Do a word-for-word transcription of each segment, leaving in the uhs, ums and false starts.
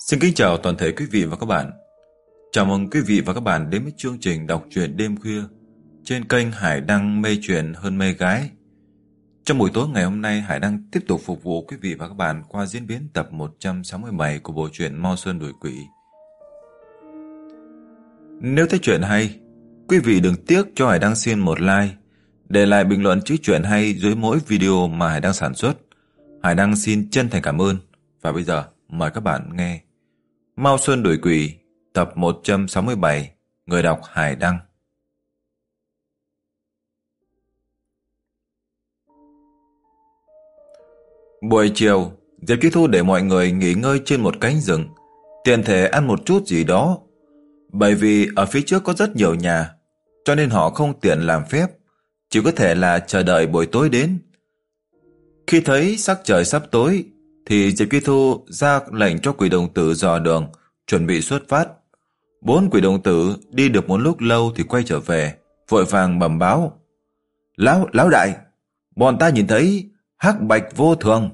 Xin kính chào toàn thể quý vị và các bạn. Chào mừng quý vị và các bạn đến với chương trình đọc truyện đêm khuya trên kênh Hải Đăng mê truyện hơn mê gái. Trong buổi tối ngày hôm nay, Hải Đăng tiếp tục phục vụ quý vị và các bạn qua diễn biến tập một trăm sáu mươi bảy của bộ truyện Mao Sơn Đuổi Quỷ. Nếu thấy truyện hay, quý vị đừng tiếc cho Hải Đăng xin một like, để lại bình luận chữ truyện hay dưới mỗi video mà Hải Đăng sản xuất. Hải Đăng xin chân thành cảm ơn. Và bây giờ mời các bạn nghe Mao Sơn Đuổi Quỷ tập một trăm sáu mươi bảy, người đọc Hải Đăng. Buổi chiều, Diệp Chi Thu để mọi người nghỉ ngơi trên một cánh rừng, tiện thể ăn một chút gì đó. Bởi vì ở phía trước có rất nhiều nhà, cho nên họ không tiện làm phép, chỉ có thể là chờ đợi buổi tối đến. Khi thấy sắc trời sắp tối, thì Diệp Chi Thu ra lệnh cho quỷ đồng tử dò đường, chuẩn bị xuất phát. Bốn quỷ đồng tử đi được một lúc lâu thì quay trở về, vội vàng bẩm báo: Lão, lão đại, bọn ta nhìn thấy hắc bạch vô thường.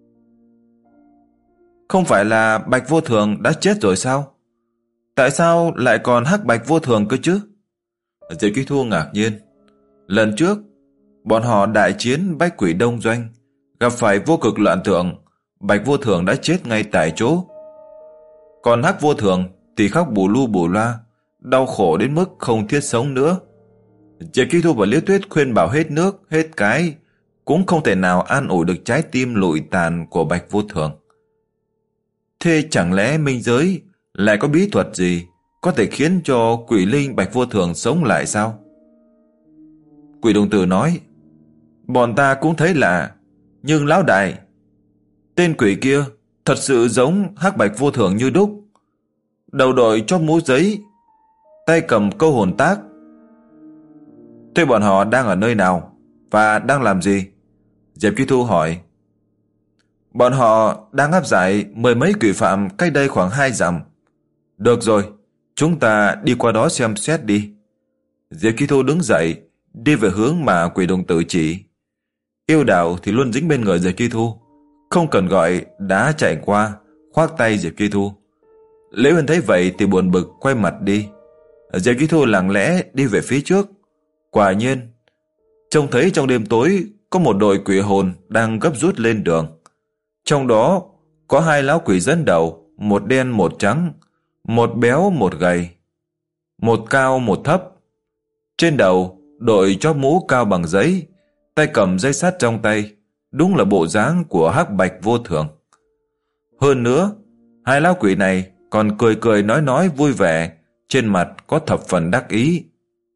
Không phải là bạch vô thường đã chết rồi sao? Tại sao lại còn hắc bạch vô thường cơ chứ? Diệp Chi Thu ngạc nhiên. Lần trước, bọn họ đại chiến bách quỷ đông doanh, gặp phải vô cực loạn tượng, bạch vô thường đã chết ngay tại chỗ. Còn hắc vô thường thì khóc bù lu bù loa, đau khổ đến mức không thiết sống nữa. Diệp Chi Thu và Liễu Tuyết khuyên bảo hết nước, hết cái, cũng không thể nào an ủi được trái tim lụi tàn của bạch vô thường. Thế chẳng lẽ minh giới lại có bí thuật gì có thể khiến cho quỷ linh bạch vô thường sống lại sao? Quỷ đồng tử nói: Bọn ta cũng thấy lạ, nhưng lão đại, tên quỷ kia thật sự giống hắc bạch vô thường như đúc. Đầu đội cho mũ giấy, tay cầm câu hồn tác. Thế bọn họ đang ở nơi nào và đang làm gì? Diệp Chi Thu hỏi. Bọn họ đang áp giải mười mấy quỷ phạm cách đây khoảng hai dặm. Được rồi, chúng ta đi qua đó xem xét đi. Diệp Chi Thu đứng dậy, đi về hướng mà quỷ đồng tử chỉ. Yêu Đào thì luôn dính bên người Diệp Chi Thu, không cần gọi đã chạy qua, khoác tay Diệp Chi Thu. Lễ Huyền thấy vậy thì buồn bực quay mặt đi. Diệp Chi Thu lặng lẽ đi về phía trước. Quả nhiên, trông thấy trong đêm tối có một đội quỷ hồn đang gấp rút lên đường. Trong đó có hai lão quỷ dẫn đầu, một đen một trắng, một béo một gầy, một cao một thấp. Trên đầu đội chóp mũ cao bằng giấy, tay cầm dây sắt trong tay, đúng là bộ dáng của hắc bạch vô thường. Hơn nữa, hai lão quỷ này còn cười cười nói nói vui vẻ, trên mặt có thập phần đắc ý.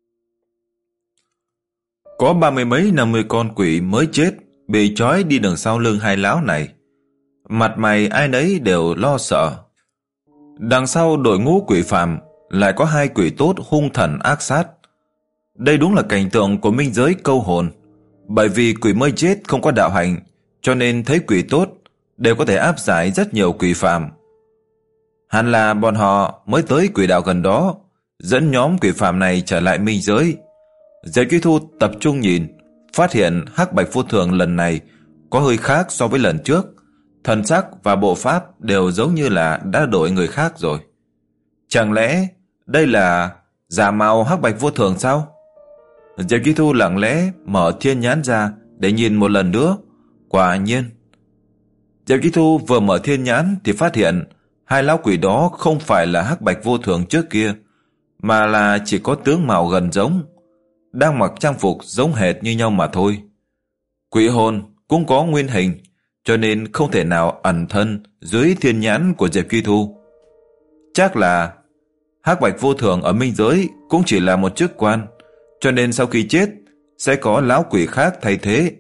Có ba mươi mấy năm mươi con quỷ mới chết bị trói đi đằng sau lưng hai lão này. Mặt mày ai nấy đều lo sợ. Đằng sau đội ngũ quỷ phàm lại có hai quỷ tốt hung thần ác sát. Đây đúng là cảnh tượng của minh giới câu hồn. Bởi vì quỷ mới chết không có đạo hành, cho nên thấy quỷ tốt đều có thể áp giải rất nhiều quỷ phàm. Hẳn là bọn họ mới tới quỷ đạo gần đó, dẫn nhóm quỷ phàm này trở lại minh giới. Diệp Chi Thu tập trung nhìn, phát hiện hắc bạch vô thường lần này có hơi khác so với lần trước. Thần sắc và bộ pháp đều giống như là đã đổi người khác rồi. Chẳng lẽ đây là giả mạo hắc bạch vô thường sao? Diệp Chi Thu lặng lẽ mở thiên nhãn ra để nhìn một lần nữa. Quả nhiên, Diệp Chi Thu vừa mở thiên nhãn thì phát hiện hai lão quỷ đó không phải là hắc bạch vô thường trước kia, mà là chỉ có tướng mạo gần giống, đang mặc trang phục giống hệt như nhau mà thôi. Quỷ hồn cũng có nguyên hình, cho nên không thể nào ẩn thân dưới thiên nhãn của Diệp Chi Thu. Chắc là hắc bạch vô thường ở minh giới cũng chỉ là một chức quan, cho nên sau khi chết sẽ có lão quỷ khác thay thế.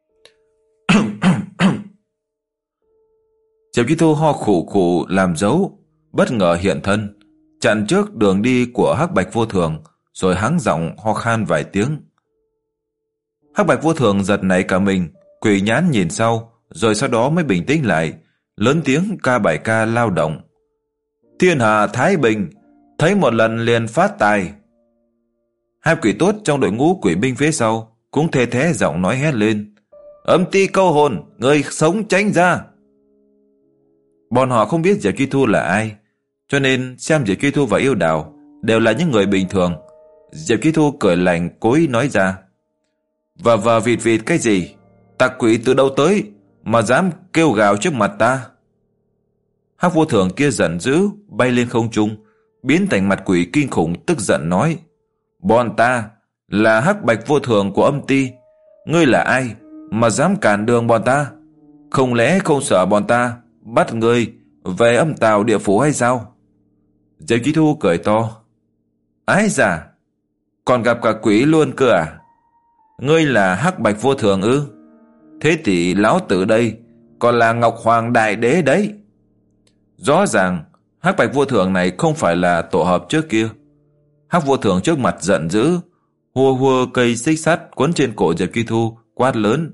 Diệp Chi Thu ho khủ khủ làm dấu, bất ngờ hiện thân, chặn trước đường đi của hắc bạch vô thường, rồi hắng giọng ho khan vài tiếng. Hắc bạch vô thường giật nảy cả mình, quỷ nhãn nhìn sau, rồi sau đó mới bình tĩnh lại, lớn tiếng ca bài ca lao động. Thiên hạ thái bình, thấy một lần liền phát tài. Hai quỷ tốt trong đội ngũ quỷ binh phía sau cũng thê thé giọng nói hét lên. Âm ti câu hồn, người sống tránh ra. Bọn họ không biết Diệp Chi Thu là ai, cho nên xem Diệp Chi Thu và Yêu Đào đều là những người bình thường. Diệp Chi Thu cười lạnh cố ý nói ra: Và vờ vịt vịt cái gì? Tặc quỷ từ đâu tới mà dám kêu gào trước mặt ta? Hắc Vô Thường kia giận dữ bay lên không trung, biến thành mặt quỷ kinh khủng, tức giận nói: Bọn ta là Hắc Bạch Vô Thường của âm ty. Ngươi là ai mà dám cản đường bọn ta? Không lẽ không sợ bọn ta bắt ngươi về âm tào địa phủ hay sao? Diệp Chi Thu cười to: Ái da, còn gặp cả quỷ luôn cơ à? Ngươi là Hắc Bạch Vô Thường ư? Thế thì lão tử đây còn là Ngọc Hoàng Đại Đế đấy. Rõ ràng Hắc Bạch Vô Thường này không phải là tổ hợp trước kia. Hắc Vô Thường trước mặt giận dữ, hùa hùa cây xích sắt quấn trên cổ Diệp Chi Thu, quát lớn: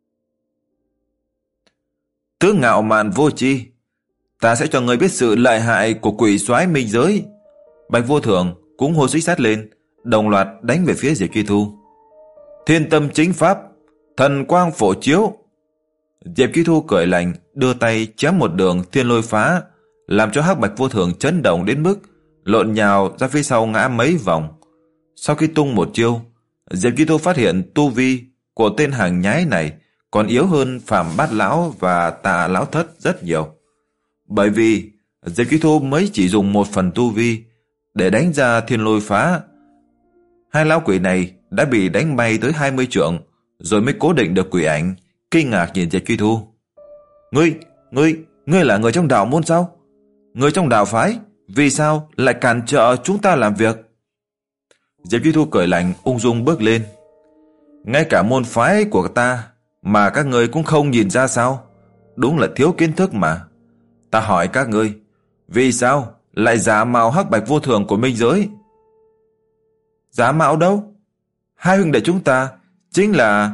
Thứ ngạo mạn vô tri, ta sẽ cho ngươi biết sự lợi hại của quỷ soái minh giới. Bạch Vô Thường cũng hô xích sắt lên, đồng loạt đánh về phía Diệp Chi Thu. Thiên tâm chính pháp, thần quang phổ chiếu. Diệp Chi Thu cười lạnh, đưa tay chém một đường thiên lôi phá, làm cho Hắc Bạch Vô Thường chấn động đến mức lộn nhào ra phía sau ngã mấy vòng. Sau khi tung một chiêu, Diệp Chi Thu phát hiện tu vi của tên hàng nhái này còn yếu hơn Phạm Bát Lão và Tạ Lão Thất rất nhiều. Bởi vì Diệp Chi Thu mới chỉ dùng một phần tu vi để đánh ra thiên lôi phá. Hai lão quỷ này đã bị đánh bay tới hai mươi trượng, rồi mới cố định được quỷ ảnh, kinh ngạc nhìn Diệp Chi Thu. Ngươi, ngươi, ngươi là người trong đạo môn sao? Người trong đạo phái, vì sao lại cản trở chúng ta làm việc? Diệp Chi Thu cười lạnh, ung dung bước lên. Ngay cả môn phái của ta mà các ngươi cũng không nhìn ra sao? Đúng là thiếu kiến thức mà. Ta hỏi các ngươi, vì sao lại giả mạo Hắc Bạch Vô Thường của minh giới? Giả mạo đâu? Hai huynh đệ chúng ta chính là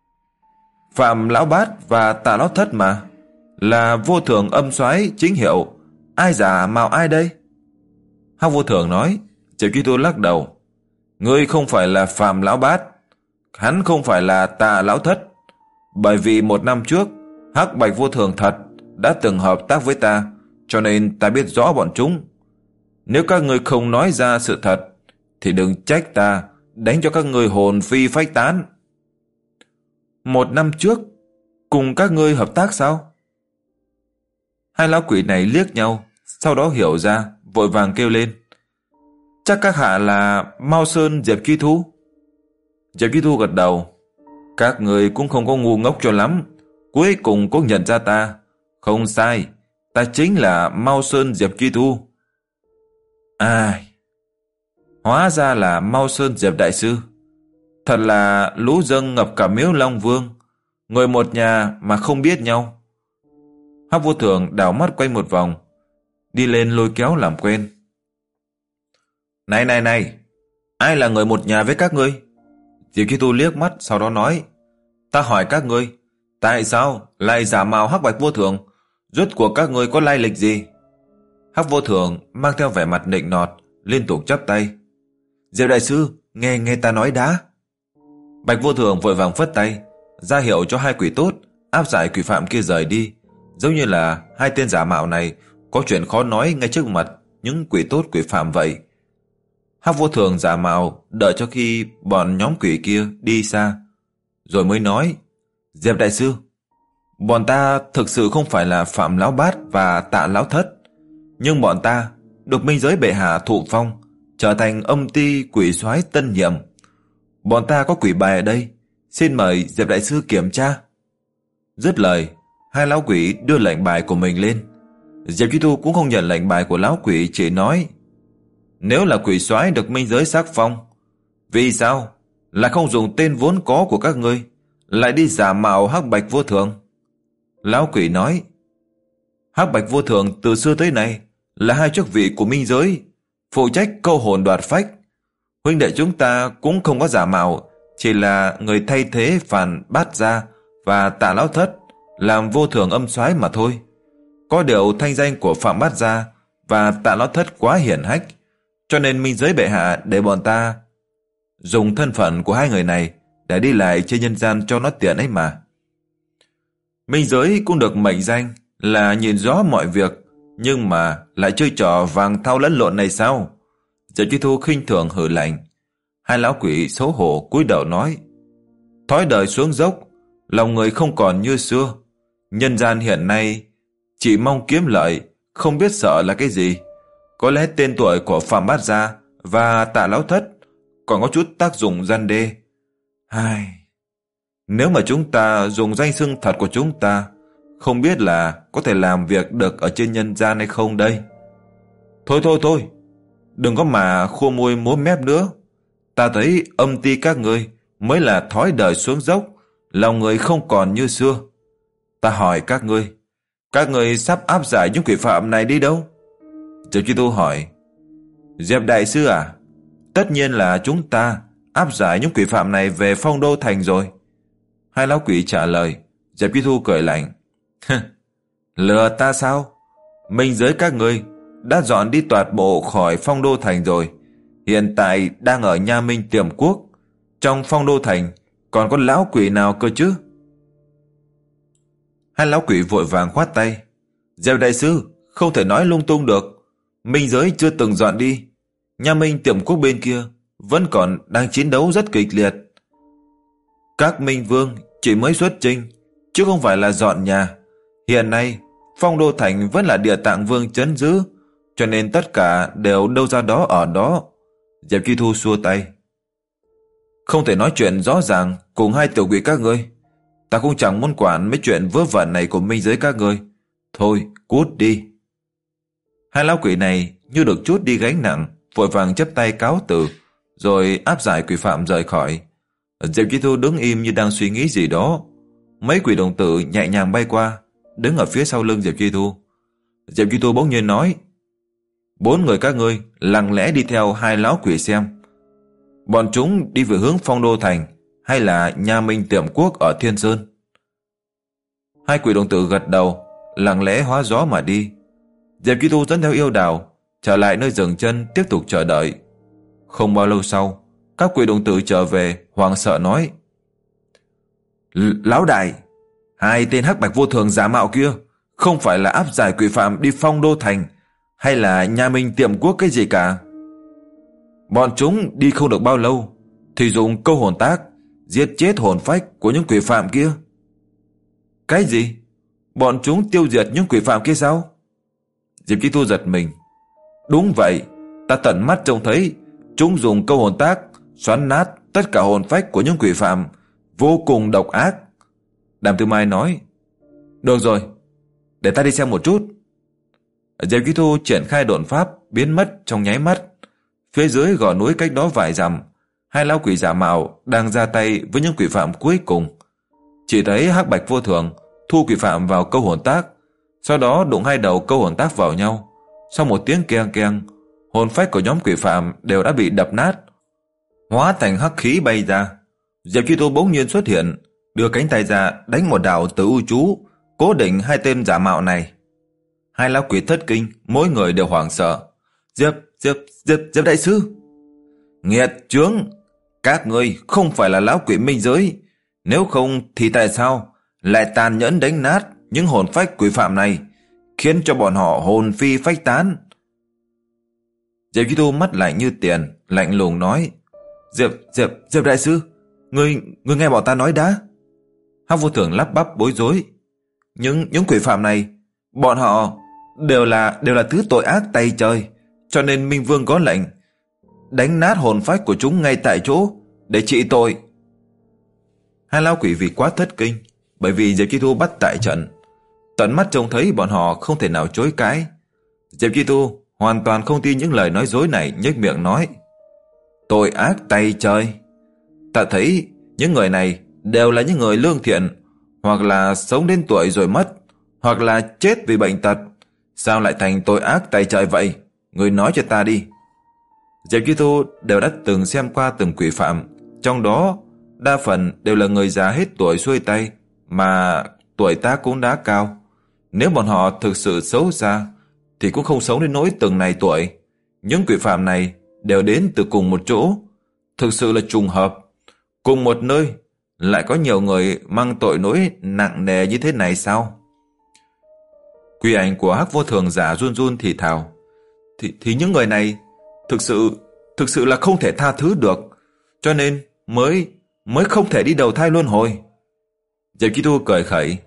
Phạm Lão Bát và Tạ Lão Thất mà, là Vô Thường âm soái chính hiệu. Ai giả mạo ai đây? Hắc Vô Thường nói. Diệp Chi Thu lắc đầu. Ngươi không phải là Phạm Lão Bát, hắn không phải là Tạ Lão Thất, bởi vì một năm trước Hắc Bạch Vô Thường thật đã từng hợp tác với ta, cho nên ta biết rõ bọn chúng. Nếu các ngươi không nói ra sự thật thì đừng trách ta đánh cho các ngươi hồn phi phách tán. Một năm trước cùng các ngươi hợp tác sao? Hai lão quỷ này liếc nhau, sau đó hiểu ra, vội vàng kêu lên. Chắc các hạ là Mao Sơn Diệp Chi Thu? Diệp Chi Thu gật đầu. Các người cũng không có ngu ngốc cho lắm, cuối cùng cũng nhận ra ta. Không sai, ta chính là Mao Sơn Diệp Chi Thu. Ai? Hóa ra là Mao Sơn Diệp Đại Sư. Thật là lũ dâng ngập cả Miếu Long Vương, người một nhà mà không biết nhau. Hắc Vô Thường đảo mắt quanh một vòng, đi lên lôi kéo làm quen. Này này này, ai là người một nhà với các ngươi? Diệp Chi Thu liếc mắt, sau đó nói. Ta hỏi các ngươi, tại sao lại giả mạo Hắc Bạch Vô Thường? Rốt cuộc các ngươi có lai lịch gì? Hắc Vô Thường mang theo vẻ mặt nịnh nọt, liên tục chắp tay. Diệp Đại Sư, nghe nghe ta nói đã. Bạch Vô Thường vội vàng phất tay, ra hiệu cho hai quỷ tốt áp giải quỷ phạm kia rời đi, giống như là hai tên giả mạo này có chuyện khó nói ngay trước mặt những quỷ tốt quỷ phạm vậy. Hắc Vô Thường giả mạo đợi cho khi bọn nhóm quỷ kia đi xa, rồi mới nói. Diệp Đại Sư, bọn ta thực sự không phải là Phạm Lão Bát và Tạ Lão Thất, nhưng bọn ta được minh giới bệ hạ thụ phong, trở thành âm ty quỷ soái tân nhiệm. Bọn ta có quỷ bài ở đây, xin mời Diệp Đại Sư kiểm tra. Dứt lời, hai lão quỷ đưa lệnh bài của mình lên. Diệp Chi Thu cũng không nhận lệnh bài của lão quỷ, chỉ nói. Nếu là quỷ soái được minh giới sắc phong, vì sao là không dùng tên vốn có của các ngươi, lại đi giả mạo Hắc Bạch Vô Thường? Lão quỷ nói. Hắc Bạch Vô Thường từ xưa tới nay là hai chức vị của minh giới, phụ trách câu hồn đoạt phách. Huynh đệ chúng ta cũng không có giả mạo, chỉ là người thay thế Phàn Bát Gia và Tạ Lão Thất làm Vô Thường âm soái mà thôi. Có điều thanh danh của Phạm Bát Gia và Tạ Lão Thất quá hiển hách, cho nên minh giới bệ hạ để bọn ta dùng thân phận của hai người này để đi lại trên nhân gian cho nó tiện ấy mà. Minh giới cũng được mệnh danh là nhìn rõ mọi việc, nhưng mà lại chơi trò vàng thau lẫn lộn này sao? Diệp Chi Thu khinh thường hừ lạnh. Hai lão quỷ xấu hổ cúi đầu nói: thói đời xuống dốc, lòng người không còn như xưa. Nhân gian hiện nay chỉ mong kiếm lợi, không biết sợ là cái gì. Có lẽ tên tuổi của Phạm Bát Gia và Tạ Lão Thất còn có chút tác dụng răn đe. Hai, nếu mà chúng ta dùng danh xưng thật của chúng ta, không biết là có thể làm việc được ở trên nhân gian hay không đây. Thôi thôi thôi, đừng có mà khua môi múa mép nữa. Ta thấy âm ty các ngươi mới là thói đời xuống dốc, lòng người không còn như xưa. Ta hỏi các ngươi, các ngươi sắp áp giải những quỷ phạm này đi đâu? Diệp Chi Tu hỏi. Diệp đại sư à, tất nhiên là chúng ta áp giải những quỷ phạm này về Phong Đô Thành rồi. Hai lão quỷ trả lời. Diệp Chi Tu cười lạnh. Lừa ta sao? Minh giới các ngươi đã dọn đi toạt bộ khỏi Phong Đô Thành rồi, hiện tại đang ở Nha Minh Tiềm Quốc. Trong Phong Đô Thành còn có lão quỷ nào cơ chứ? Hai lão quỷ vội vàng khoát tay. Diệp đại sư, không thể nói lung tung được. Minh giới chưa từng dọn đi. Nha Minh Tiềm Quốc bên kia vẫn còn đang chiến đấu rất kịch liệt. Các minh vương chỉ mới xuất chinh, chứ không phải là dọn nhà. Hiện nay Phong Đô Thành vẫn là Địa Tạng Vương trấn giữ, cho nên tất cả đều đâu ra đó ở đó. Diệp Chi Thu xua tay. Không thể nói chuyện rõ ràng cùng hai tiểu quỷ các ngươi. Ta cũng chẳng muốn quản mấy chuyện vớ vẩn này của minh giới các ngươi. Thôi cút đi. Hai lão quỷ này như được trút đi gánh nặng, vội vàng chắp tay cáo từ, rồi áp giải quỷ phạm rời khỏi. Diệp Chi Thu đứng im như đang suy nghĩ gì đó. Mấy quỷ đồng tử nhẹ nhàng bay qua, đứng ở phía sau lưng Diệp Chi Thu. Diệp Chi Thu bỗng nhiên nói: bốn người các ngươi lặng lẽ đi theo hai lão quỷ xem, bọn chúng đi về hướng Phong Đô Thành hay là Nha Minh Tiềm Quốc ở Thiên Sơn. Hai quỷ đồng tử gật đầu, lặng lẽ hóa gió mà đi. Diệp Chi Thu dẫn theo Yêu Đào trở lại nơi dừng chân, tiếp tục chờ đợi. Không bao lâu sau, các quỷ đồng tử trở về, hoảng sợ nói: Lão đại, hai tên hắc bạch vô thường giả mạo kia không phải là áp giải quỷ phạm đi Phong Đô Thành hay là Nha Minh Tiềm Quốc cái gì cả. Bọn chúng đi không được bao lâu thì dùng câu hồn tác giết chết hồn phách của những quỷ phạm kia. Cái gì? Bọn chúng tiêu diệt những quỷ phạm kia sao? Diệp Chi Thu giật mình. Đúng vậy, ta tận mắt trông thấy chúng dùng câu hồn tác xoắn nát tất cả hồn phách của những quỷ phạm, vô cùng độc ác. Đàm Tư Mai nói: Được rồi, để ta đi xem một chút. Diệp Chi Thu triển khai độn pháp biến mất trong nháy mắt. Phía dưới gò núi cách đó vài dặm, hai lão quỷ giả mạo đang ra tay với những quỷ phạm cuối cùng. Chỉ thấy hắc bạch vô thường thu quỷ phạm vào câu hồn tác, sau đó đụng hai đầu câu hồn tác vào nhau. Sau một tiếng keng keng, hồn phách của nhóm quỷ phạm đều đã bị đập nát, hóa thành hắc khí bay ra. Diệp Chi Thu bỗng nhiên xuất hiện, đưa cánh tay ra đánh một đạo tử u chú cố định hai tên giả mạo này. Hai lão quỷ thất kinh, mỗi người đều hoảng sợ. Diệp, Diệp, Diệp, Diệp đại sư! Nghiệt chướng! Các ngươi không phải là lão quỷ minh giới, nếu không thì tại sao lại tàn nhẫn đánh nát những hồn phách quỷ phạm này, khiến cho bọn họ hồn phi phách tán? Diệp Chi Thu mắt lạnh như tiền, lạnh lùng nói: Diệp, Diệp, Diệp đại sư, ngươi, ngươi nghe bọn ta nói đã. Hắc vô thường lắp bắp bối rối. Những những quỷ phạm này, bọn họ đều là đều là thứ tội ác tay trời, cho nên Minh Vương có lệnh đánh nát hồn phách của chúng ngay tại chỗ để trị tội. Hai lão quỷ vì quá thất kinh, bởi vì Diệp Chi Thu bắt tại trận, tận mắt trông thấy bọn họ không thể nào chối cãi. Diệp Chi Thu hoàn toàn không tin những lời nói dối này, nhếch miệng nói: Tội ác tay trời? Ta thấy những người này đều là những người lương thiện, hoặc là sống đến tuổi rồi mất, hoặc là chết vì bệnh tật. Sao lại thành tội ác tay trời vậy? Người nói cho ta đi. Diệp Chi Thu đều đã từng xem qua từng quỷ phạm, trong đó đa phần đều là người già hết tuổi xuôi tay, mà tuổi tác cũng đã cao. Nếu bọn họ thực sự xấu xa thì cũng không sống đến nỗi từng này tuổi. Những quỷ phạm này đều đến từ cùng một chỗ, thực sự là trùng hợp. Cùng một nơi lại có nhiều người mang tội lỗi nặng nề như thế này sao? Quỷ ảnh của Hắc Vô Thường giả run run thì thào. Thì, thì những người này thực sự, thực sự là không thể tha thứ được, cho nên mới, mới không thể đi đầu thai luân hồi. Diệp Chi Thu cười khẩy.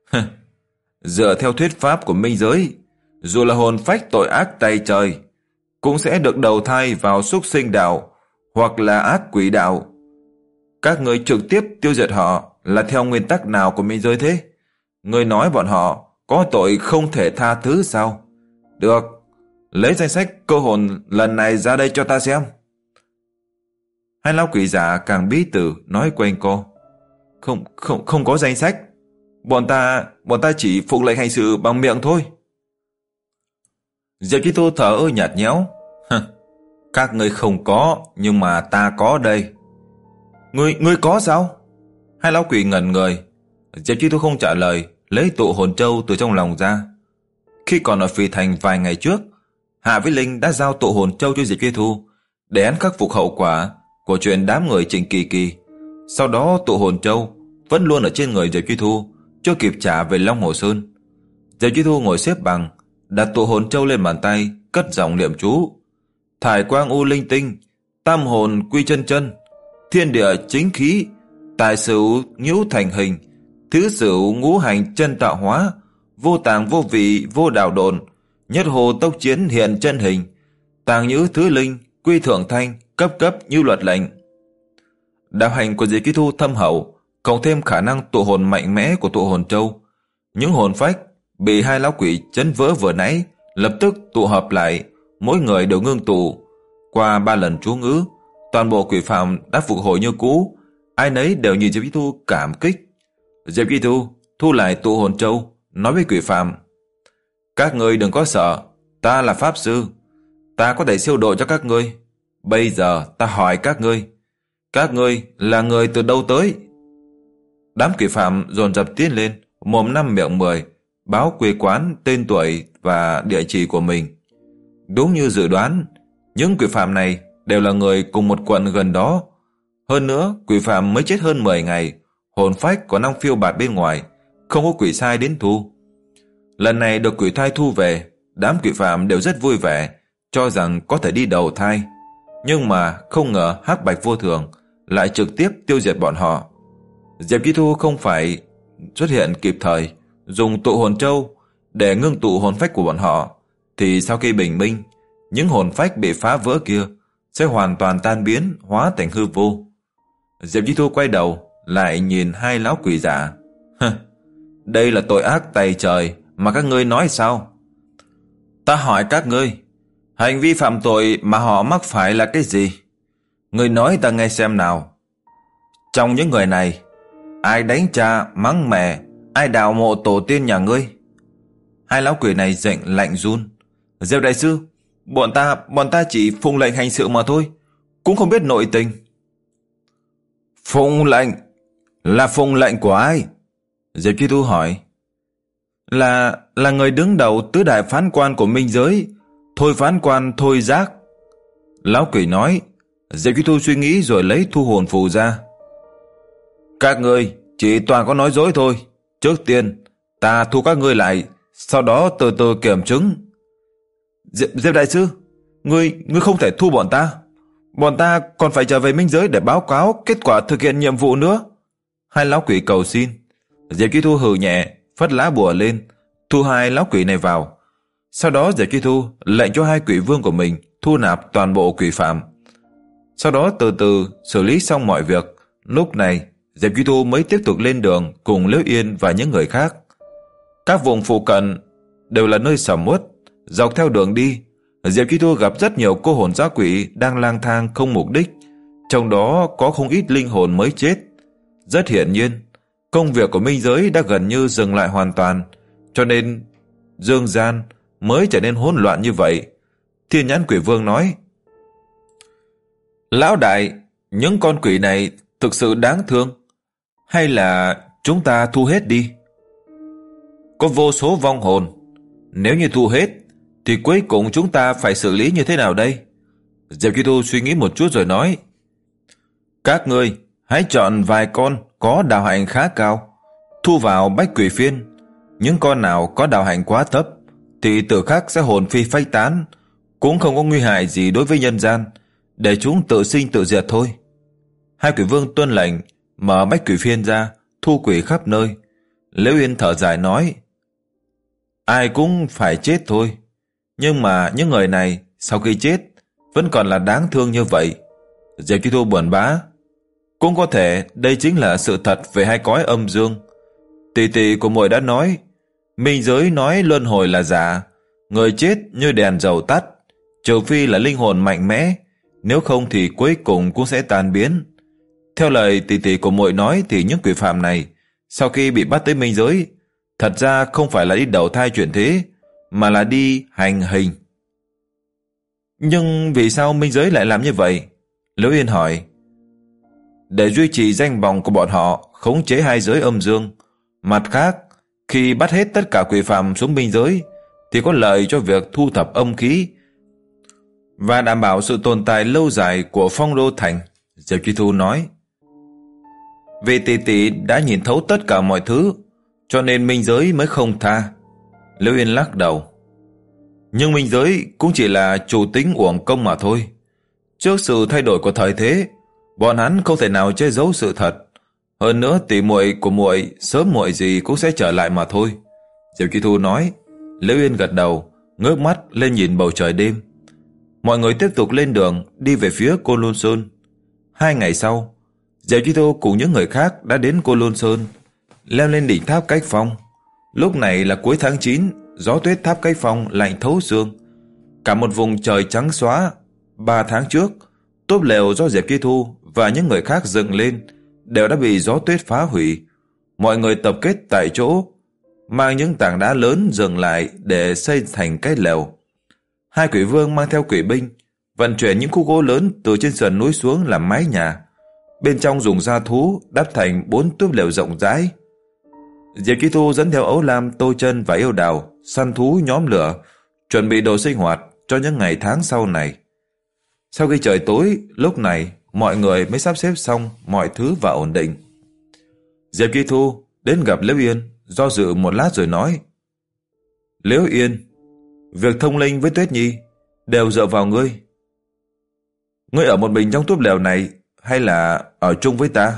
Dựa theo thuyết pháp của minh giới, dù là hồn phách tội ác tay trời, cũng sẽ được đầu thai vào súc sinh đạo hoặc là ác quỷ đạo. Các người trực tiếp tiêu diệt họ là theo nguyên tắc nào của minh giới thế? Người nói bọn họ có tội không thể tha thứ sao? Được, lấy danh sách cô hồn lần này ra đây cho ta xem. Hai lão quỷ giả càng bí tử nói quanh cô. Không, không, không có danh sách. Bọn ta, bọn ta chỉ phục lệnh hành sự bằng miệng thôi. Diệp Chi Thu thở ơ nhạt nhẽo. Các ngươi không có, nhưng mà ta có đây. Ngươi, ngươi có sao? Hai lão quỷ ngẩn người. Diệp Chi Thu không trả lời, lấy tụ hồn châu từ trong lòng ra. Khi còn ở Phi Thành vài ngày trước, Hạ Vĩ Linh đã giao tụ hồn châu cho Diệp Chi Thu để hắn khắc phục hậu quả của chuyện đám người Trịnh Kỳ Kỳ. Sau đó tụ hồn châu vẫn luôn ở trên người Diệp Chi Thu, chưa kịp trả về Long Hồ Sơn. Diệp Chi Thu ngồi xếp bằng, đặt tụ hồn châu lên bàn tay, cất giọng niệm chú. Thải quang u linh tinh, tam hồn quy chân chân, thiên địa chính khí, tài sửu nhũ thành hình, thứ sửu ngũ hành chân tạo hóa, vô tàng vô vị vô đảo độn, nhất hồ tốc chiến hiện chân hình, tàng nhữ thứ linh quy thượng thanh, cấp cấp như luật lệnh. Đạo hành của Diệp Chi Thu thâm hậu, cộng thêm khả năng tụ hồn mạnh mẽ của tụ hồn châu, những hồn phách bị hai lão quỷ chấn vỡ vừa nãy lập tức tụ hợp lại, mỗi người đều ngưng tụ. Qua ba lần chú ngữ, toàn bộ quỷ phạm đã phục hồi như cũ, ai nấy đều nhìn Diệp Chi Thu cảm kích. Diệp Chi Thu thu lại tụ hồn châu, nói với quỷ phạm. Các ngươi đừng có sợ, ta là pháp sư, ta có thể siêu độ cho các ngươi. Bây giờ ta hỏi các ngươi, các ngươi là người từ đâu tới? Đám quỷ phạm dồn dập tiến lên, mồm năm miệng mười, báo quê quán, tên tuổi và địa chỉ của mình. Đúng như dự đoán, những quỷ phạm này đều là người cùng một quận gần đó. Hơn nữa, quỷ phạm mới chết hơn mười ngày, hồn phách có năng phiêu bạt bên ngoài, không có quỷ sai đến thu. Lần này được quỷ thai thu về, đám quỷ phạm đều rất vui vẻ, cho rằng có thể đi đầu thai. Nhưng mà không ngờ Hắc Bạch Vô Thường lại trực tiếp tiêu diệt bọn họ. Diệp Chi Thu không phải xuất hiện kịp thời, dùng tụ hồn châu để ngưng tụ hồn phách của bọn họ, thì sau khi bình minh, những hồn phách bị phá vỡ kia sẽ hoàn toàn tan biến, hóa thành hư vô. Diệp Chi Thu quay đầu lại nhìn hai lão quỷ giả. Đây là tội ác tày trời mà các ngươi nói sao? Ta hỏi các ngươi, hành vi phạm tội mà họ mắc phải là cái gì? Ngươi nói ta nghe xem nào. Trong những người này, ai đánh cha mắng mẹ, ai đào mộ tổ tiên nhà ngươi? Hai lão quỷ này giận lạnh run. Diệp đại sư, bọn ta bọn ta chỉ phụng lệnh hành sự mà thôi, cũng không biết nội tình. Phụng lệnh? Là phụng lệnh của ai? Diệp Chi Thu hỏi. Là là người đứng đầu tứ đại phán quan của minh giới, Thôi phán quan Thôi Giác. Lão quỷ nói. Diệp Chi Thu suy nghĩ rồi lấy thu hồn phù ra. Các ngươi chỉ toàn có nói dối thôi. Trước tiên ta thu các ngươi lại, sau đó từ từ kiểm chứng. Diệp, Diệp đại sư, ngươi ngươi không thể thu bọn ta. Bọn ta còn phải trở về minh giới để báo cáo kết quả thực hiện nhiệm vụ nữa. Hai lão quỷ cầu xin. Diệp Chi Thu hừ nhẹ, phất lá bùa lên, thu hai lão quỷ này vào. Sau đó Diệp Chi Thu lệnh cho hai quỷ vương của mình thu nạp toàn bộ quỷ phạm. Sau đó từ từ xử lý xong mọi việc. Lúc này Diệp Chi Thu mới tiếp tục lên đường cùng Liễu Yên và những người khác. Các vùng phụ cận đều là nơi sầm uất. Dọc theo đường đi, Diệp Chi Thu gặp rất nhiều cô hồn dã quỷ đang lang thang không mục đích, trong đó có không ít linh hồn mới chết. Rất hiển nhiên, công việc của minh giới đã gần như dừng lại hoàn toàn, cho nên dương gian mới trở nên hỗn loạn như vậy. Thiên Nhãn Quỷ Vương nói: Lão đại, những con quỷ này thực sự đáng thương, hay là chúng ta thu hết đi? Có vô số vong hồn, nếu như thu hết thì cuối cùng chúng ta phải xử lý như thế nào đây? Diệp Chi Thu suy nghĩ một chút rồi nói: Các ngươi hãy chọn vài con có đạo hạnh khá cao, thu vào bách quỷ phiên. những con nào có đạo hạnh quá thấp thì tự khắc sẽ hồn phi phách tán, cũng không có nguy hại gì đối với nhân gian, để chúng tự sinh tự diệt thôi. Hai quỷ vương tuân lệnh, mở bách quỷ phiên ra, thu quỷ khắp nơi. Liễu Yên thở dài nói, ai cũng phải chết thôi, nhưng mà những người này sau khi chết vẫn còn là đáng thương như vậy. Diệp Chi Thu buồn bã, cũng có thể đây chính là sự thật về hai cõi âm dương. Tỷ tỷ của muội đã nói, minh giới nói luân hồi là giả, người chết như đèn dầu tắt, trừ phi là linh hồn mạnh mẽ, nếu không thì cuối cùng cũng sẽ tan biến. Theo lời tỷ tỷ của muội nói thì những quỷ phạm này sau khi bị bắt tới minh giới, thật ra không phải là đi đầu thai chuyển thế, mà là đi hành hình. Nhưng vì sao minh giới lại làm như vậy? Liễu Yên hỏi. Để duy trì danh vọng của bọn họ, khống chế hai giới âm dương. Mặt khác, khi bắt hết tất cả quỷ phàm xuống minh giới thì có lợi cho việc thu thập âm khí và đảm bảo sự tồn tại lâu dài của Phong Đô Thành. Diệp Chi Thu nói, vì tỷ tỷ đã nhìn thấu tất cả mọi thứ, cho nên minh giới mới không tha. Liễu Yên lắc đầu. Nhưng minh giới cũng chỉ là chủ tính uổng công mà thôi. Trước sự thay đổi của thời thế, bọn hắn không thể nào che giấu sự thật. Hơn nữa tỷ muội của muội sớm muội gì cũng sẽ trở lại mà thôi. Diệp Chi Thu nói. Liễu Yên gật đầu, ngước mắt lên nhìn bầu trời đêm. Mọi người tiếp tục lên đường đi về phía Côn Lôn Sơn. Hai ngày sau, Diệp Chi Thu cùng những người khác đã đến Côn Lôn Sơn, leo lên đỉnh tháp Cách Phong. Lúc này là cuối tháng chín, gió tuyết tháp Cách Phong lạnh thấu xương. Cả một vùng trời trắng xóa. Ba tháng trước, túp lều do Diệp Chi Thu và những người khác dựng lên đều đã bị gió tuyết phá hủy. Mọi người tập kết tại chỗ, mang những tảng đá lớn dừng lại để xây thành cái lều. Hai quỷ vương mang theo quỷ binh, vận chuyển những khúc gỗ lớn từ trên sườn núi xuống làm mái nhà. Bên trong dùng da thú đắp thành bốn túp lều rộng rãi. Diệp Chi Thu dẫn theo Ấu Lam, Tô Chân và Yêu Đào săn thú nhóm lửa, chuẩn bị đồ sinh hoạt cho những ngày tháng sau này. Sau khi trời tối, lúc này mọi người mới sắp xếp xong mọi thứ và ổn định. Diệp Chi Thu đến gặp Liễu Yên, do dự một lát rồi nói, Liễu Yên, việc thông linh với Tuyết Nhi đều dựa vào ngươi. Ngươi ở một mình trong túp lều này hay là ở chung với ta?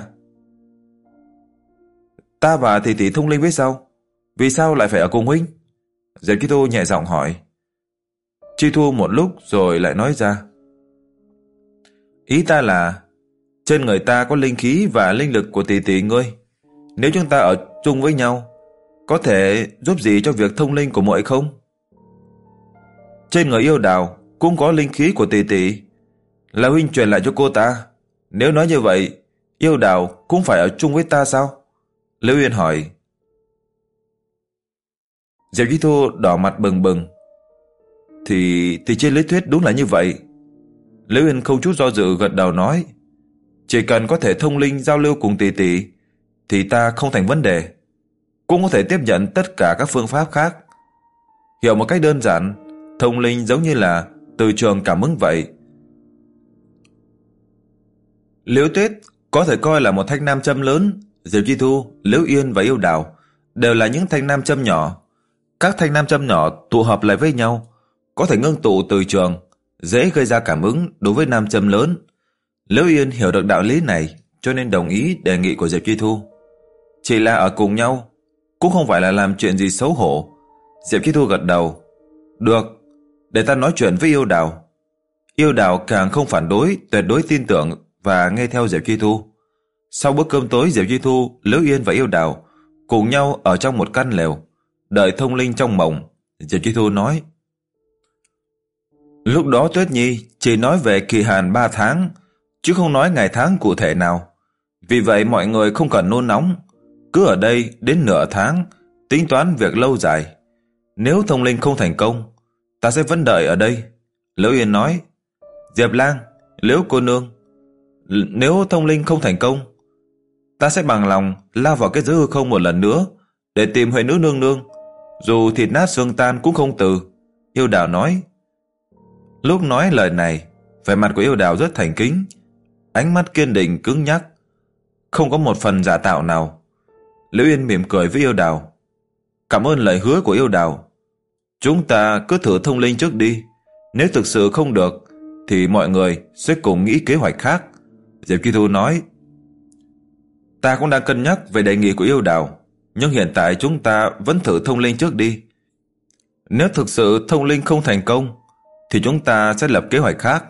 Ta và tỷ tỷ thông linh với sao? Vì sao lại phải ở cùng huynh? Diệp Chi Thu nhẹ giọng hỏi. Chi Thu một lúc rồi lại nói ra, ý ta là trên người ta có linh khí và linh lực của tỷ tỷ ngươi. Nếu chúng ta ở chung với nhau, có thể giúp gì cho việc thông linh của muội không? Trên người Yêu Đào cũng có linh khí của tỷ tỷ, là huynh truyền lại cho cô ta. Nếu nói như vậy, Yêu Đào cũng phải ở chung với ta sao? Liễu Yên hỏi. Diệp Chi Thu đỏ mặt bừng bừng. Thì thì trên lý thuyết đúng là như vậy. Liễu Yên không chút do dự gật đầu nói, chỉ cần có thể thông linh giao lưu cùng tỷ tỷ thì ta không thành vấn đề, cũng có thể tiếp nhận tất cả các phương pháp khác. Hiểu một cách đơn giản, thông linh giống như là từ trường cảm ứng vậy. Liễu Tuyết có thể coi là một thanh nam châm lớn. Diệp Chi Thu, Liễu Yên và Yêu Đào đều là những thanh nam châm nhỏ. Các thanh nam châm nhỏ tụ hợp lại với nhau, có thể ngưng tụ từ trường, dễ gây ra cảm ứng đối với nam châm lớn. Liễu Yên hiểu được đạo lý này, cho nên đồng ý đề nghị của Diệp Chi Thu. Chỉ là ở cùng nhau, cũng không phải là làm chuyện gì xấu hổ. Diệp Chi Thu gật đầu. Được, để ta nói chuyện với Yêu Đào. Yêu Đào càng không phản đối, tuyệt đối tin tưởng và nghe theo Diệp Chi Thu. Sau bữa cơm tối, Diệp Chi Thu, Liễu Yên và Yêu Đào cùng nhau ở trong một căn lều, đợi thông linh trong mộng. Diệp Chi Thu nói, lúc đó Tuyết Nhi chỉ nói về kỳ hạn ba tháng, chứ không nói ngày tháng cụ thể nào. Vì vậy mọi người không cần nôn nóng, cứ ở đây đến nửa tháng, tính toán việc lâu dài. Nếu thông linh không thành công, ta sẽ vẫn đợi ở đây. Liễu Yên nói. Diệp Lang, Liễu cô nương, nếu thông linh không thành công, ta sẽ bằng lòng lao vào cái giới hư không một lần nữa để tìm Huệ nữ nương nương, dù thịt nát xương tan cũng không từ. Yêu Đào nói. Lúc nói lời này, vẻ mặt của Yêu Đào rất thành kính, ánh mắt kiên định cứng nhắc, không có một phần giả tạo nào. Liễu Yên mỉm cười với Yêu Đào. Cảm ơn lời hứa của yêu đào. Chúng ta cứ thử thông linh trước đi. Nếu thực sự không được thì mọi người sẽ cùng nghĩ kế hoạch khác. Diệp Chi Thu nói. Ta cũng đang cân nhắc về đề nghị của yêu đào, nhưng hiện tại chúng ta vẫn thử thông linh trước đi. Nếu thực sự thông linh không thành công thì chúng ta sẽ lập kế hoạch khác.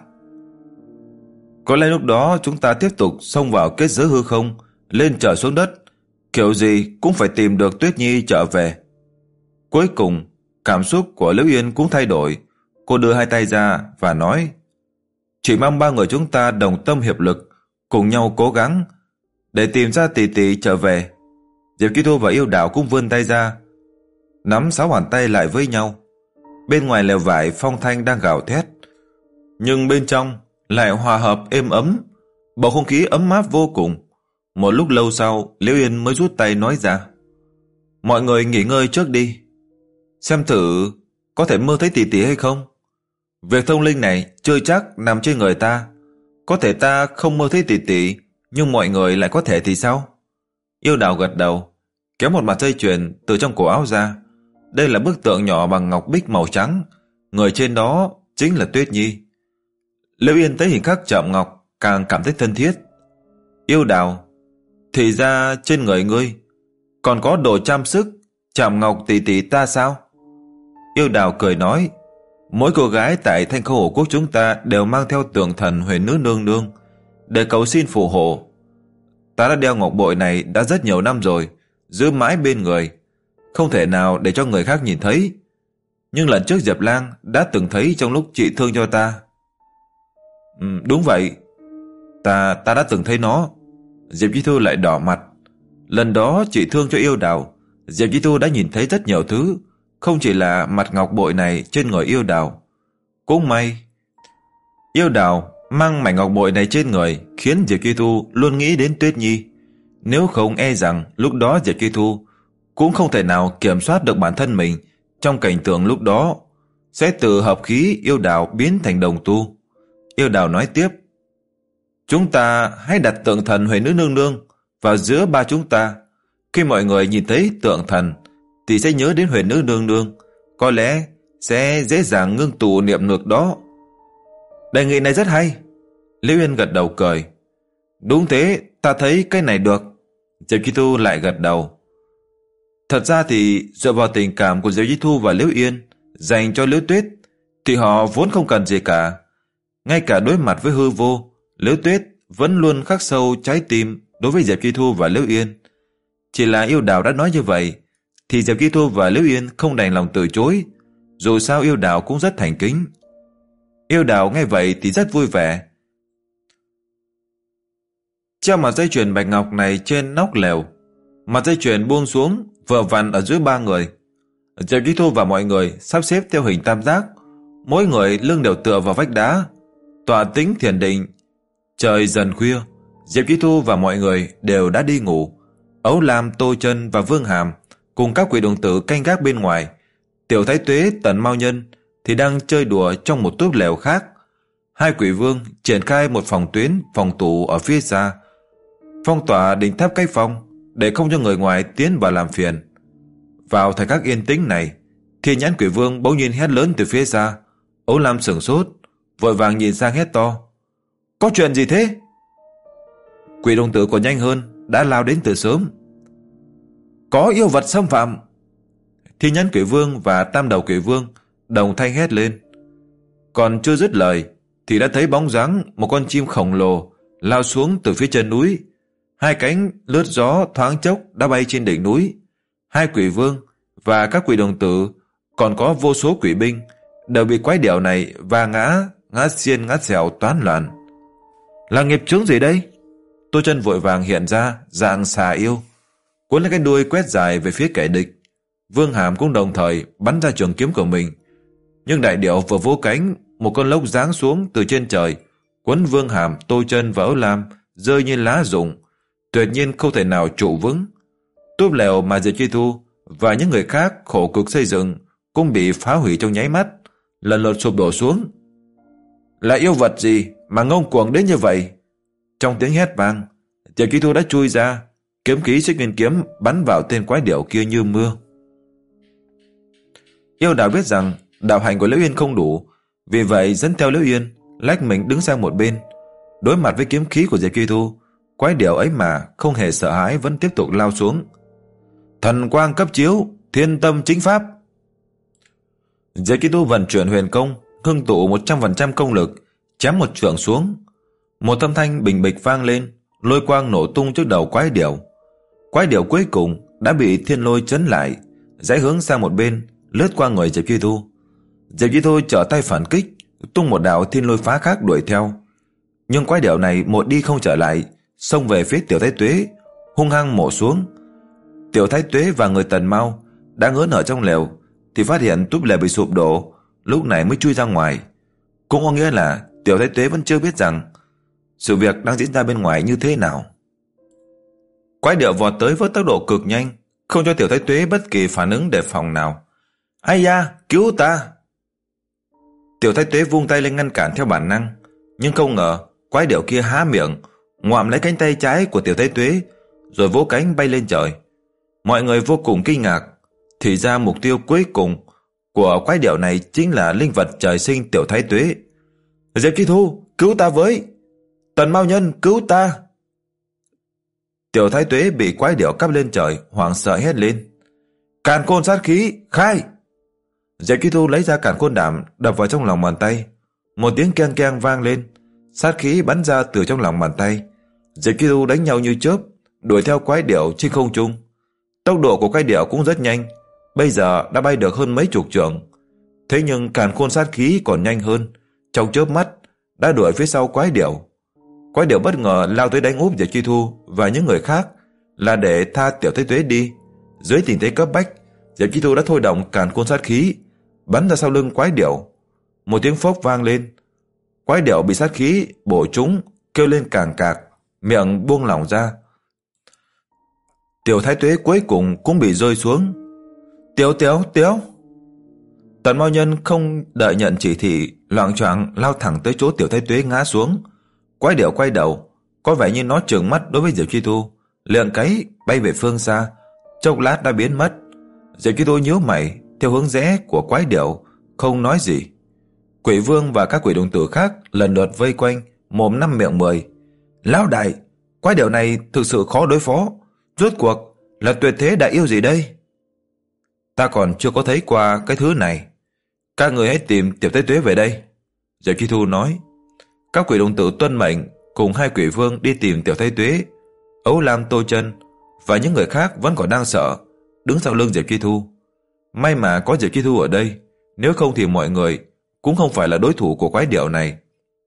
Có lẽ lúc đó chúng ta tiếp tục xông vào kết giới hư không, lên trời xuống đất, kiểu gì cũng phải tìm được Tuyết Nhi trở về. Cuối cùng, cảm xúc của Liễu Yên cũng thay đổi. Cô đưa hai tay ra và nói, chỉ mong ba người chúng ta đồng tâm hiệp lực, cùng nhau cố gắng để tìm ra tỷ tỷ trở về. Diệp Chi Thu và yêu đảo cũng vươn tay ra, nắm sáu bàn tay lại với nhau. Bên ngoài lều vải phong thanh đang gào thét, nhưng bên trong lại hòa hợp êm ấm, bầu không khí ấm áp vô cùng. Một lúc lâu sau, Liễu Yên mới rút tay nói ra, mọi người nghỉ ngơi trước đi, xem thử có thể mơ thấy tỷ tỷ hay không. Việc thông linh này chưa chắc nằm trên người ta. Có thể ta không mơ thấy tỷ tỷ, nhưng mọi người lại có thể thì sao? Yêu đào gật đầu, kéo một mặt dây chuyền từ trong cổ áo ra. Đây là bức tượng nhỏ bằng ngọc bích màu trắng, người trên đó chính là Tuyết Nhi. Liễu Yên thấy hình khắc chạm ngọc càng cảm thấy thân thiết. Yêu đào, thì ra trên người ngươi còn có đồ trang sức chạm ngọc tỷ tỷ ta sao? Yêu đào cười nói, mỗi cô gái tại Thanh Khâu Hổ Quốc chúng ta đều mang theo tượng thần Huyền Nữ Nương Nương để cầu xin phù hộ. Ta đã đeo ngọc bội này đã rất nhiều năm rồi, giữ mãi bên người, không thể nào để cho người khác nhìn thấy. Nhưng lần trước Diệp Lang đã từng thấy trong lúc trị thương cho ta. Ừ, đúng vậy, ta ta đã từng thấy nó. Diệp Chi Thu lại đỏ mặt. Lần đó trị thương cho yêu đào, Diệp Chi Thu đã nhìn thấy rất nhiều thứ, không chỉ là mặt ngọc bội này trên người yêu đào. Cũng may yêu đào mang mảnh ngọc bội này trên người khiến Diệp Chi Thu luôn nghĩ đến Tuyết Nhi. Nếu không e rằng lúc đó Diệp Chi Thu cũng không thể nào kiểm soát được bản thân mình. Trong cảnh tượng lúc đó sẽ từ hợp khí yêu đào biến thành đồng tu. Yêu đào nói tiếp, chúng ta hãy đặt tượng thần Huyền Nữ Nương Nương vào giữa ba chúng ta. Khi mọi người nhìn thấy tượng thần thì sẽ nhớ đến Huyền Nữ Nương Nương, có lẽ sẽ dễ dàng ngưng tụ niệm lực đó. Đề nghị này rất hay. Liễu Yên gật đầu cười. Đúng thế, ta thấy cái này được. Diệp Chi Thu lại gật đầu. Thật ra thì dựa vào tình cảm của Diệp Chi Thu và Liễu Yên dành cho Liễu Tuyết thì họ vốn không cần gì cả. Ngay cả đối mặt với hư vô, Liễu Tuyết vẫn luôn khắc sâu trái tim đối với Diệp Chi Thu và Liễu Yên. Chỉ là yêu đào đã nói như vậy thì Diệp Chi Thu và Liễu Yên không đành lòng từ chối. Dù sao yêu đào cũng rất thành kính. Yêu đào nghe vậy thì rất vui vẻ, treo mặt dây chuyền bạch ngọc này trên nóc lều. Mặt dây chuyền buông xuống vừa vặn ở giữa ba người. Diệp Chi Thu và mọi người sắp xếp theo hình tam giác, mỗi người lưng đều tựa vào vách đá, tọa tĩnh thiền định. Trời dần khuya, Diệp Chi Thu và mọi người đều đã đi ngủ. Ấu Lam, Tô Chân và Vương Hàm cùng các quỷ đồng tử canh gác bên ngoài. Tiểu Thái Tuế, Tần Mao Nhân thì đang chơi đùa trong một túp lều khác. Hai quỷ vương triển khai một phòng tuyến, phòng tủ ở phía xa, phong tỏa đỉnh tháp cách phong để không cho người ngoài tiến vào làm phiền. Vào thời khắc yên tĩnh này, Thiên Nhãn Quỷ Vương bỗng nhiên hét lớn từ phía xa. Ấu Lam sửng sốt, vội vàng nhìn sang hét to, có chuyện gì thế? Quỷ đồng tử còn nhanh hơn, đã lao đến từ sớm. Có yêu vật xâm phạm. Thiên Nhãn Quỷ Vương và Tam Đầu Quỷ Vương đồng thanh hét lên. Còn chưa dứt lời thì đã thấy bóng dáng một con chim khổng lồ lao xuống từ phía chân núi. Hai cánh lướt gió thoáng chốc đã bay trên đỉnh núi. Hai quỷ vương và các quỷ đồng tử còn có vô số quỷ binh đều bị quái điểu này va ngã, ngã xiên ngã xẻo toán loạn. Là nghiệp chướng gì đây? Tô Chân vội vàng hiện ra dạng xà yêu, cuốn lấy cái đuôi quét dài về phía kẻ địch. Vương Hàm cũng đồng thời bắn ra trường kiếm của mình, nhưng đại điểu vừa vỗ cánh, một con lốc giáng xuống từ trên trời, cuốn Vương Hàm, Tô Chân và Ấu Lam rơi như lá rụng, tuyệt nhiên không thể nào trụ vững. Túp lều mà Diệp Chi Thu và những người khác khổ cực xây dựng cũng bị phá hủy trong nháy mắt, lần lượt sụp đổ xuống. Là yêu vật gì mà ngông cuồng đến như vậy? Trong tiếng hét vang, Diệp Chi Thu đã chui ra, kiếm khí Xích Nguyên kiếm bắn vào tên quái điểu kia như mưa. Yêu Đào biết rằng đạo hạnh của Liễu Yên không đủ, vì vậy dẫn theo Liễu Yên, lách mình đứng sang một bên. Đối mặt với kiếm khí của Diệp Chi Thu, quái điểu ấy mà không hề sợ hãi, vẫn tiếp tục lao xuống. Thần quang cấp chiếu, thiên tâm chính pháp. Diệp Chi Thu vận chuyển huyền công, ngưng tụ một trăm phần trăm công lực, chém một chưởng xuống. Một âm thanh bình bịch vang lên, lôi quang nổ tung trước đầu quái điểu. Quái điểu cuối cùng đã bị thiên lôi chấn lại, rẽ hướng sang một bên, lướt qua người Diệp Chi Thu. Diệp Chi Thu trở tay phản kích, tung một đạo thiên lôi phá khác đuổi theo. Nhưng quái điểu này một đi không trở lại, xông về phía Tiểu Thái Tuế, hung hăng mổ xuống. Tiểu Thái Tuế và người Tần Mao đang ớn ở trong lều thì phát hiện túp lều bị sụp đổ, lúc này mới chui ra ngoài. Cũng có nghĩa là Tiểu Thái Tuế vẫn chưa biết rằng sự việc đang diễn ra bên ngoài như thế nào. Quái điểu vọt tới với tốc độ cực nhanh, không cho Tiểu Thái Tuế bất kỳ phản ứng đề phòng nào. Ai da, cứu ta! Tiểu Thái Tuế vung tay lên ngăn cản theo bản năng, nhưng không ngờ quái điểu kia há miệng, ngoạm lấy cánh tay trái của Tiểu Thái Tuế, rồi vỗ cánh bay lên trời. Mọi người vô cùng kinh ngạc, thì ra mục tiêu cuối cùng của quái điểu này chính là linh vật trời sinh Tiểu Thái Tuế. Diệp Chi Thu, cứu ta với! Tần Mao Nhân, cứu ta! Tiểu Thái Tuế bị quái điểu cắp lên trời, hoảng sợ hét lên. Càn khôn sát khí, khai! Diệp Chi Thu lấy ra càn khôn đảm, đập vào trong lòng bàn tay. Một tiếng keng keng vang lên, sát khí bắn ra từ trong lòng bàn tay. Diệp Chi Thu đánh nhau như chớp, đuổi theo quái điểu trên không trung. Tốc độ của quái điểu cũng rất nhanh, bây giờ đã bay được hơn mấy chục trượng. Thế nhưng càn khôn sát khí còn nhanh hơn, trong chớp mắt đã đuổi phía sau quái điểu. Quái điểu bất ngờ lao tới đánh úp Diệp Chi Thu và những người khác, là để tha Tiểu Thái Tuế đi. Dưới tình thế cấp bách, Diệp Chi Thu đã thôi động càn khôn sát khí, bắn ra sau lưng quái điểu. Một tiếng phốc vang lên, quái điểu bị sát khí bổ trúng, kêu lên càng cạc, miệng buông lỏng ra. Tiểu Thái Tuế cuối cùng cũng bị rơi xuống. Tiểu Tiểu Tiểu. Tần Mao Nhân không đợi nhận chỉ thị, loạng choạng lao thẳng tới chỗ Tiểu Thái Tuế ngã xuống. Quái điểu quay đầu, có vẻ như nó trừng mắt đối với Diệp Chi Thu, liệng cái bay về phương xa, chốc lát đã biến mất. Diệp Chi Thu nhíu mày theo hướng rẽ của quái điểu, không nói gì. Quỷ Vương và các quỷ đồng tử khác lần lượt vây quanh, mồm năm miệng mười. Lão đại, quái điểu này thực sự khó đối phó, rốt cuộc là tuyệt thế đại yêu gì đây? Ta còn chưa có thấy qua cái thứ này. Các người hãy tìm Tiểu Thái Tuế về đây. Diệp Chi Thu nói. Các quỷ đồng tử tuân mệnh, cùng hai quỷ vương đi tìm Tiểu Thái Tuế. Ấu Lam, Tô Chân và những người khác vẫn còn đang sợ, đứng sau lưng Diệp Chi Thu. May mà có Diệp Chi Thu ở đây, nếu không thì mọi người cũng không phải là đối thủ của quái điểu này.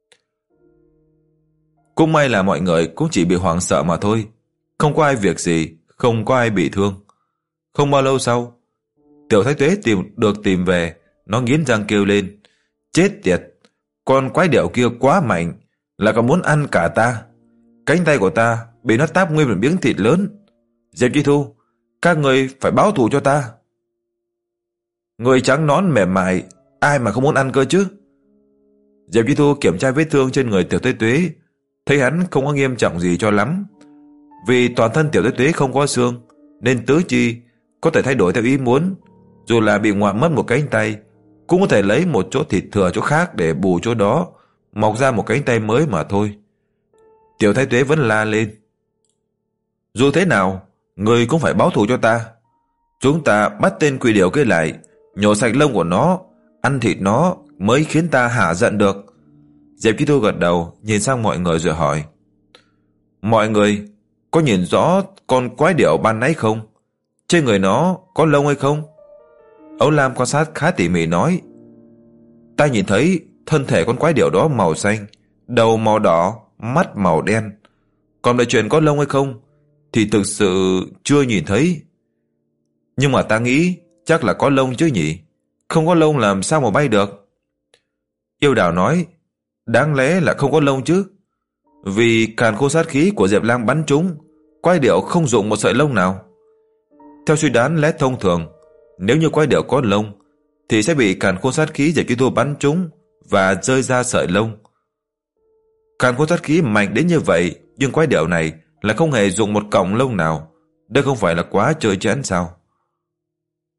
Cũng may là mọi người cũng chỉ bị hoảng sợ mà thôi, không có ai việc gì, không có ai bị thương. Không bao lâu sau, Tiểu Thái Tuế tìm được tìm về, nó nghiến răng kêu lên. Chết tiệt, con quái điểu kia quá mạnh, là còn muốn ăn cả ta. Cánh tay của ta bị nó táp nguyên một miếng thịt lớn. Diệp Chi Thu, các người phải báo thù cho ta. Người trắng nón mềm mại, ai mà không muốn ăn cơ chứ? Diệp Chi Thu kiểm tra vết thương trên người Tiểu Thái Tuế, thấy hắn không có nghiêm trọng gì cho lắm. Vì toàn thân Tiểu Thái Tuế không có xương, nên tứ chi có thể thay đổi theo ý muốn. Dù là bị ngoạm mất một cánh tay, cũng có thể lấy một chỗ thịt thừa chỗ khác để bù chỗ đó, mọc ra một cánh tay mới mà thôi. Tiểu Thái Tuế vẫn la lên. Dù thế nào, người cũng phải báo thù cho ta. Chúng ta bắt tên quỷ điểu kia lại, nhổ sạch lông của nó, ăn thịt nó mới khiến ta hả giận được. Diệp Chi Thu gật đầu, nhìn sang mọi người rồi hỏi. Mọi người có nhìn rõ con quái điểu ban nãy không? Trên người nó có lông hay không? Ấu Lam quan sát khá tỉ mỉ nói. Ta nhìn thấy thân thể con quái điểu đó màu xanh, đầu màu đỏ, mắt màu đen. Còn về chuyện có lông hay không thì thực sự chưa nhìn thấy. Nhưng mà ta nghĩ chắc là có lông chứ nhỉ? Không có lông làm sao mà bay được? Yêu Đào nói. Đáng lẽ là không có lông chứ. Vì càn khôn sát khí của Diệp Lang bắn trúng, quái điểu không dụng một sợi lông nào. Theo suy đoán lẽ thông thường, nếu như quái điểu có lông thì sẽ bị càn khôn sát khí Diệp Chi Thu bắn trúng và rơi ra sợi lông. Càn khôn sát khí mạnh đến như vậy, nhưng quái điểu này là không hề dùng một cọng lông nào. Đây không phải là quá chơi chẽn sao?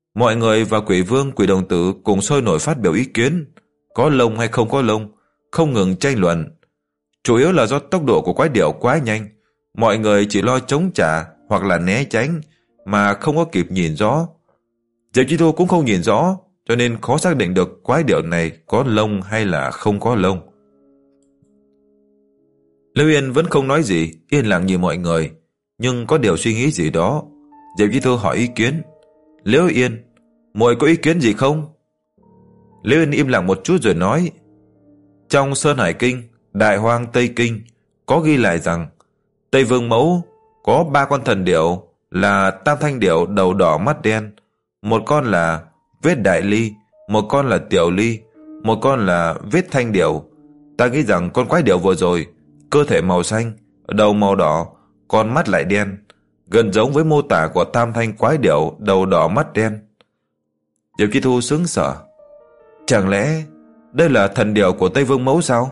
Mọi người và quỷ vương, quỷ đồng tử cùng sôi nổi phát biểu ý kiến, có lông hay không có lông, không ngừng tranh luận. Chủ yếu là do tốc độ của quái điểu quá nhanh, mọi người chỉ lo chống trả hoặc là né tránh mà không có kịp nhìn rõ. Diệp Chi Thu cũng không nhìn rõ, cho nên khó xác định được quái điểu này có lông hay là không có lông. Liễu Yên vẫn không nói gì, yên lặng nhìn mọi người, nhưng có điều suy nghĩ gì đó. Diệp Chi Thu hỏi ý kiến. Liễu Yên, muội có ý kiến gì không? Liễu Yên im lặng một chút rồi nói, trong Sơn Hải Kinh, Đại Hoang Tây Kinh có ghi lại rằng Tây Vương Mẫu có ba con thần điểu là Tam Thanh Điểu đầu đỏ mắt đen, một con là Vết Đại Ly, một con là Tiểu Ly, một con là Vết Thanh Điểu. Ta nghĩ rằng con quái điểu vừa rồi cơ thể màu xanh, đầu màu đỏ, con mắt lại đen, gần giống với mô tả của Tam Thanh quái điểu đầu đỏ mắt đen. Diệp Chi Thu sững sờ. Chẳng lẽ đây là thần điểu của Tây Vương Mẫu sao?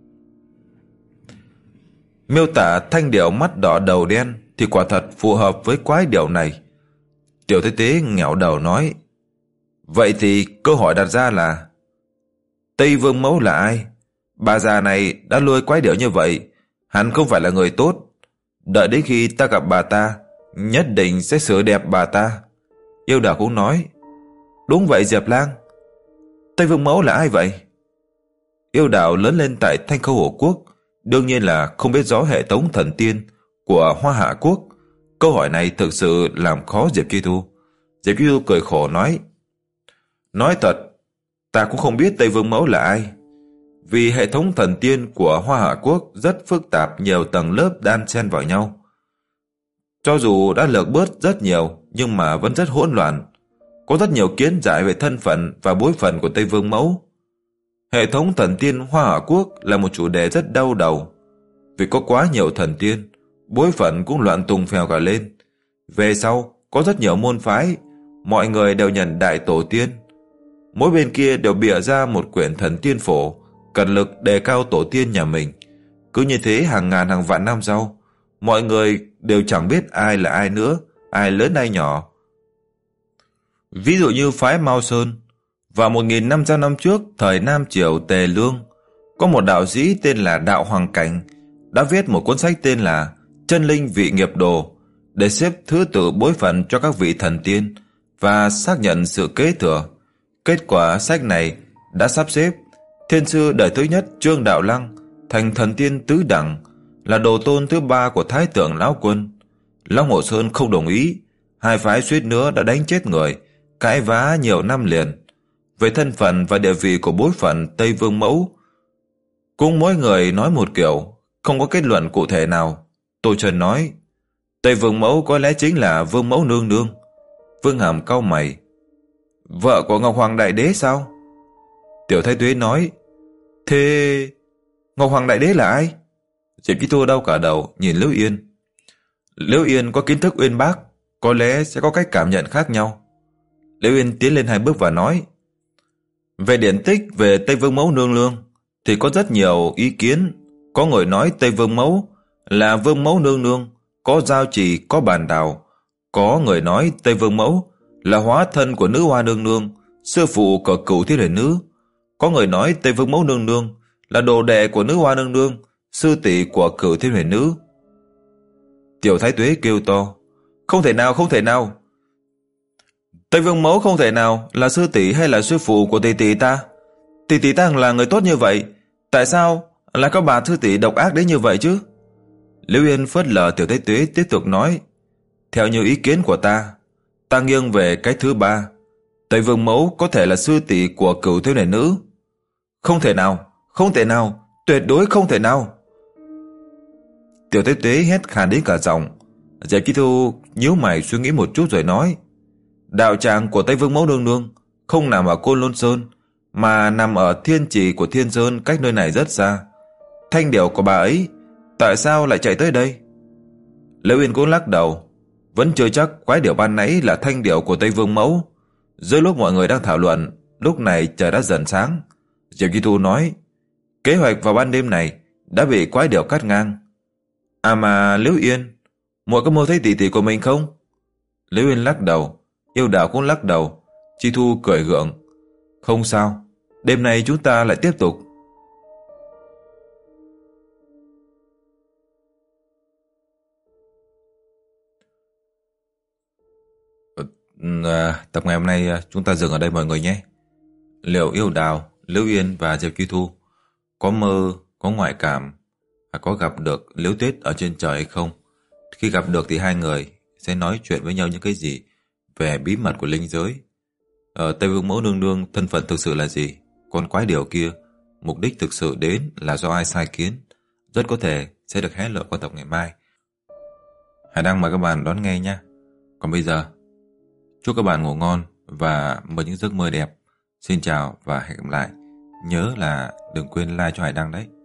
Miêu tả thanh điểu mắt đỏ đầu đen thì quả thật phù hợp với quái điểu này. Tiểu Thế Tế nghẹo đầu nói, vậy thì câu hỏi đặt ra là Tây Vương Mẫu là ai? Bà già này đã nuôi quái điểu như vậy, hắn không phải là người tốt. Đợi đến khi ta gặp bà ta, nhất định sẽ sửa đẹp bà ta. Yêu Đào cũng nói, đúng vậy Diệp Lang. Tây Vương Mẫu là ai vậy? Yêu Đào lớn lên tại Thanh Khâu Hổ Quốc, đương nhiên là không biết rõ hệ thống thần tiên của Hoa Hạ Quốc. Câu hỏi này thực sự làm khó Diệp Chi Thu. Diệp Chi Thu cười khổ nói, nói thật, ta cũng không biết Tây Vương Mẫu là ai. Vì hệ thống thần tiên của Hoa Hạ Quốc rất phức tạp, nhiều tầng lớp đan xen vào nhau. Cho dù đã lược bớt rất nhiều, nhưng mà vẫn rất hỗn loạn. Có rất nhiều kiến giải về thân phận và bối phận của Tây Vương Mẫu. Hệ thống thần tiên Hoa Hạ Quốc là một chủ đề rất đau đầu. Vì có quá nhiều thần tiên, bối phận cũng loạn tùng phèo cả lên. Về sau, có rất nhiều môn phái, mọi người đều nhận đại tổ tiên. Mỗi bên kia đều bịa ra một quyển thần tiên phổ, cật lực đề cao tổ tiên nhà mình. Cứ như thế hàng ngàn hàng vạn năm sau, mọi người đều chẳng biết ai là ai nữa, ai lớn ai nhỏ. Ví dụ như phái Mao Sơn, vào một nghìn năm trăm năm trước, thời Nam Triều Tề Lương, có một đạo sĩ tên là Đạo Hoàng Cảnh đã viết một cuốn sách tên là Chân Linh Vị Nghiệp Đồ để xếp thứ tự bối phận cho các vị thần tiên và xác nhận sự kế thừa. Kết quả sách này đã sắp xếp thiên sư đời thứ nhất Trương Đạo Lăng thành thần tiên tứ đẳng, là đồ tôn thứ ba của Thái Tượng Lão Quân. Long Hồ Sơn không đồng ý, hai phái suýt nữa đã đánh chết người, cãi vã nhiều năm liền. Về thân phận và địa vị của bối phận Tây Vương Mẫu, cũng mỗi người nói một kiểu, không có kết luận cụ thể nào. Tô Trần nói, Tây Vương Mẫu có lẽ chính là Vương Mẫu Nương Nương. Vương Hàm cau mày, vợ của Ngọc Hoàng Đại Đế sao? Tiểu Thái Tuế nói, thế Ngọc Hoàng Đại Đế là ai? Diệp Chi Thu đau cả đầu nhìn Liễu Yên. Liễu Yên có kiến thức uyên bác, có lẽ sẽ có cách cảm nhận khác nhau. Liễu Yên tiến lên hai bước và nói, về điển tích về Tây Vương Mẫu Nương Nương thì có rất nhiều ý kiến. Có người nói Tây Vương Mẫu là Vương Mẫu Nương Nương, có giao trì, có bàn đào. Có người nói Tây Vương Mẫu là hóa thân của Nữ Hoa Nương Nương, sư phụ của Cửu Thiên Huyền Nữ. Có người nói Tây Vương Mẫu Nương Nương là đồ đệ của Nữ Hoa Nương Nương, sư tỷ của Cửu Thiên Huyền Nữ. Tiểu Thái Tuế kêu to, không thể nào, không thể nào. Tây Vương Mẫu không thể nào là sư tỷ hay là sư phụ của tỷ tỷ ta. Tỷ tỷ ta là người tốt như vậy, tại sao lại có bà sư tỷ độc ác đến như vậy chứ? Liễu Yên phớt lờ Tiểu Thái Tuế tiếp tục nói, theo như ý kiến của ta, ta nghiêng về cái thứ ba. Tây Vương Mẫu có thể là sư tỷ của Cửu Thiên Huyền Nữ. Không thể nào, không thể nào, tuyệt đối không thể nào. Tiểu Thái Tuế hét khàn đến cả giọng. Diệp Chi Thu nhíu mày suy nghĩ một chút rồi nói, đạo tràng của Tây Vương Mẫu Nương Nương không nằm ở Côn Lôn Sơn, mà nằm ở thiên trì của Thiên Sơn, cách nơi này rất xa. Thanh điểu của bà ấy tại sao lại chạy tới đây? Liễu Yên cũng lắc đầu, vẫn chưa chắc quái điểu ban nãy là thanh điểu của Tây Vương Mẫu. Giữa lúc mọi người đang thảo luận, lúc này trời đã dần sáng. Diệp Chi Thu nói, kế hoạch vào ban đêm này đã bị quái điểu cắt ngang. À mà Liễu Yên, muội có mơ thấy tỷ tỷ của mình không? Liễu Yên lắc đầu, Yêu Đào cũng lắc đầu. Chi Thu cười gượng. Không sao, đêm nay chúng ta lại tiếp tục. À, tập ngày hôm nay chúng ta dừng ở đây mọi người nhé. Liệu Yêu Đào, Liễu Yên và Diệp Chi Thu có mơ, có ngoại cảm, và có gặp được Liễu Tuyết ở trên trời hay không? Khi gặp được thì hai người sẽ nói chuyện với nhau những cái gì về bí mật của linh giới? Ở Tây Vương Mẫu Nương Nương thân phận thực sự là gì? Con quái điều kia mục đích thực sự đến là do ai sai khiến? Rất có thể sẽ được hé lộ qua tập ngày mai. Hải Đăng mời các bạn đón nghe nha. Còn bây giờ, chúc các bạn ngủ ngon và mơ những giấc mơ đẹp. Xin chào và hẹn gặp lại. Nhớ là đừng quên like cho Hải Đăng đấy.